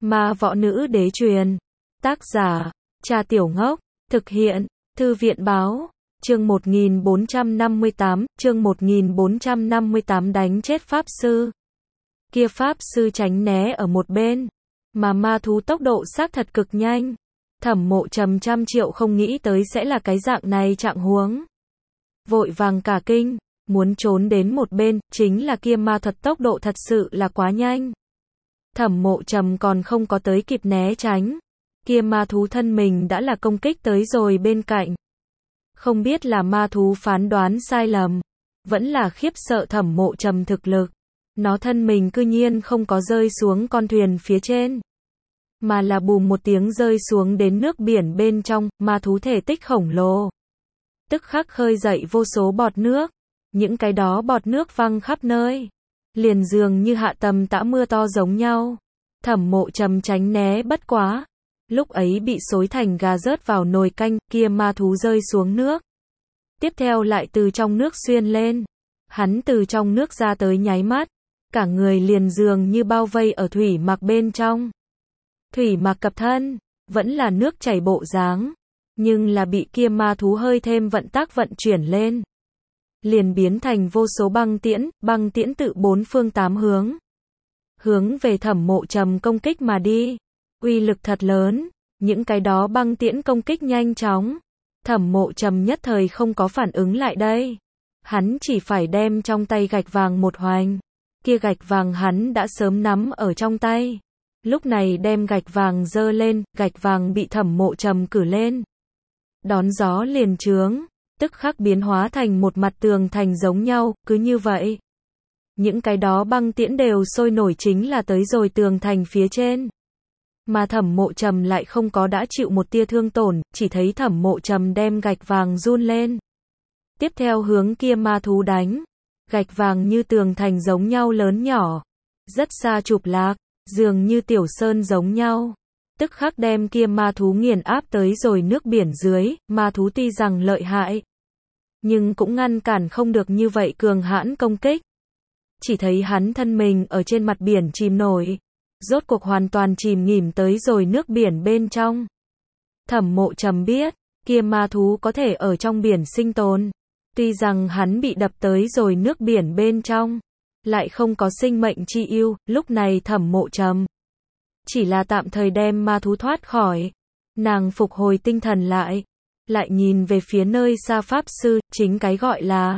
Ma võ nữ đế truyền. Tác giả, Trà Tiểu Ngốc. Thực hiện, Thư viện báo. Chương 1458, đánh chết pháp sư. Kia pháp sư tránh né ở một bên, mà ma thú tốc độ xác thật cực nhanh. Thẩm Mộ Trầm trăm triệu không nghĩ tới sẽ là cái dạng này trạng huống. Vội vàng cả kinh, muốn trốn đến một bên, chính là kia ma thuật tốc độ thật sự là quá nhanh. Thẩm Mộ Trầm còn không có tới kịp né tránh, kia ma thú thân mình đã là công kích tới rồi bên cạnh. Không biết là ma thú phán đoán sai lầm, vẫn là khiếp sợ Thẩm Mộ Trầm thực lực. Nó thân mình cư nhiên không có rơi xuống con thuyền phía trên, mà là bùm một tiếng rơi xuống đến nước biển bên trong. Ma thú thể tích khổng lồ, tức khắc khơi dậy vô số bọt nước. Những cái đó bọt nước văng khắp nơi, liền dường như hạ tầm tã mưa to giống nhau. Thẩm Mộ Trầm tránh né bất quá, lúc ấy bị xối thành gà rớt vào nồi canh. Kia ma thú rơi xuống nước, tiếp theo lại từ trong nước xuyên lên. Hắn từ trong nước ra tới nháy mắt, cả người liền dường như bao vây ở thủy mặc bên trong. Thủy mặc cập thân, vẫn là nước chảy bộ dáng, nhưng là bị kia ma thú hơi thêm vận tác vận chuyển lên, liền biến thành vô số băng tiễn tự bốn phương tám hướng về Thẩm Mộ Trầm công kích mà đi. Uy lực thật lớn, những cái đó băng tiễn công kích nhanh chóng. Thẩm Mộ Trầm nhất thời không có phản ứng lại đây. Hắn chỉ phải đem trong tay gạch vàng một hoành. Kia gạch vàng hắn đã sớm nắm ở trong tay. Lúc này đem gạch vàng giơ lên, gạch vàng bị Thẩm Mộ Trầm cử lên. Đón gió liền trướng, tức khắc biến hóa thành một mặt tường thành giống nhau. Cứ như vậy, những cái đó băng tiễn đều sôi nổi chính là tới rồi tường thành phía trên. Mà Thẩm Mộ Trầm lại không có đã chịu một tia thương tổn, chỉ thấy Thẩm Mộ Trầm đem gạch vàng run lên. Tiếp theo hướng kia ma thú đánh. Gạch vàng như tường thành giống nhau lớn nhỏ, rất xa chụp lạc, dường như tiểu sơn giống nhau. Tức khắc đem kia ma thú nghiền áp tới rồi nước biển dưới. Ma thú tuy rằng lợi hại, nhưng cũng ngăn cản không được như vậy cường hãn công kích. Chỉ thấy hắn thân mình ở trên mặt biển chìm nổi, rốt cuộc hoàn toàn chìm nghỉm tới rồi nước biển bên trong. Thẩm Mộ Trầm biết, kia ma thú có thể ở trong biển sinh tồn. Tuy rằng hắn bị đập tới rồi nước biển bên trong, lại không có sinh mệnh chi ưu. Lúc này Thẩm Mộ Trầm chỉ là tạm thời đem ma thú thoát khỏi. Nàng phục hồi tinh thần lại nhìn về phía nơi xa pháp sư. Chính cái gọi là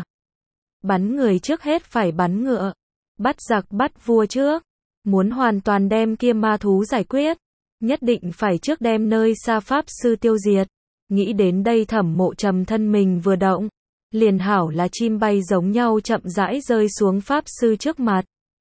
bắn người trước hết phải bắn ngựa, bắt giặc bắt vua trước. Muốn hoàn toàn đem kia ma thú giải quyết, nhất định phải trước đem nơi xa pháp sư tiêu diệt. Nghĩ đến đây Thẩm Mộ Trầm thân mình vừa động, liền hảo là chim bay giống nhau chậm rãi rơi xuống pháp sư trước mặt.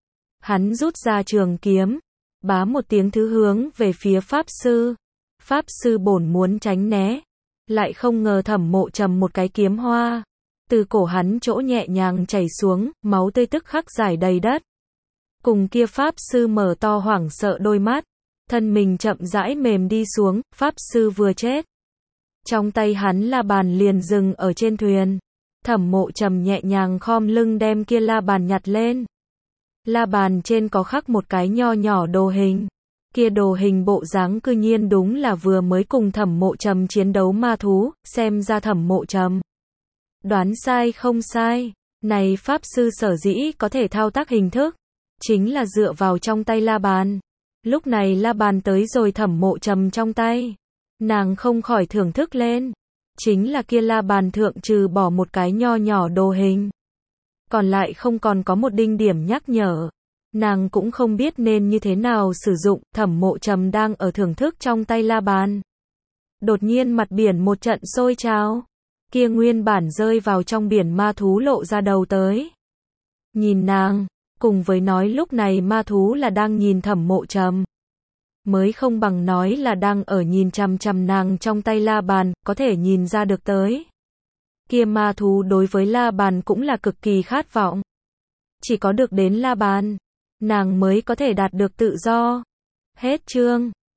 Hắn rút ra trường kiếm, bá một tiếng thứ hướng về phía pháp sư. Pháp sư bổn muốn tránh né, lại không ngờ Thẩm Mộ Trầm một cái kiếm hoa, từ cổ hắn chỗ nhẹ nhàng chảy xuống, máu tươi tức khắc rải đầy đất. Cùng kia pháp sư mở to hoảng sợ đôi mắt, thân mình chậm rãi mềm đi xuống. Pháp sư vừa chết, trong tay hắn la bàn liền dừng ở trên thuyền. Thẩm Mộ Trầm nhẹ nhàng khom lưng đem kia la bàn nhặt lên. La bàn trên có khắc một cái nho nhỏ đồ hình. Kia đồ hình bộ dáng cư nhiên đúng là vừa mới cùng Thẩm Mộ Trầm chiến đấu ma thú. Xem ra Thẩm Mộ Trầm đoán sai không sai. Này pháp sư sở dĩ có thể thao tác hình thức, chính là dựa vào trong tay la bàn. Lúc này la bàn tới rồi Thẩm Mộ Trầm trong tay, nàng không khỏi thưởng thức lên. Chính là kia la bàn thượng trừ bỏ một cái nho nhỏ đồ hình, còn lại không còn có một đinh điểm nhắc nhở. Nàng cũng không biết nên như thế nào sử dụng. Thẩm Mộ Trầm đang ở thưởng thức trong tay la bàn, đột nhiên mặt biển một trận sôi trào. Kia nguyên bản rơi vào trong biển ma thú lộ ra đầu tới, nhìn nàng, cùng với nói lúc này ma thú là đang nhìn Thẩm Mộ Trầm, mới không bằng nói là đang ở nhìn chằm chằm nàng trong tay la bàn. Có thể nhìn ra được tới, kia ma thú đối với la bàn cũng là cực kỳ khát vọng. Chỉ có được đến la bàn, nàng mới có thể đạt được tự do. Hết chương.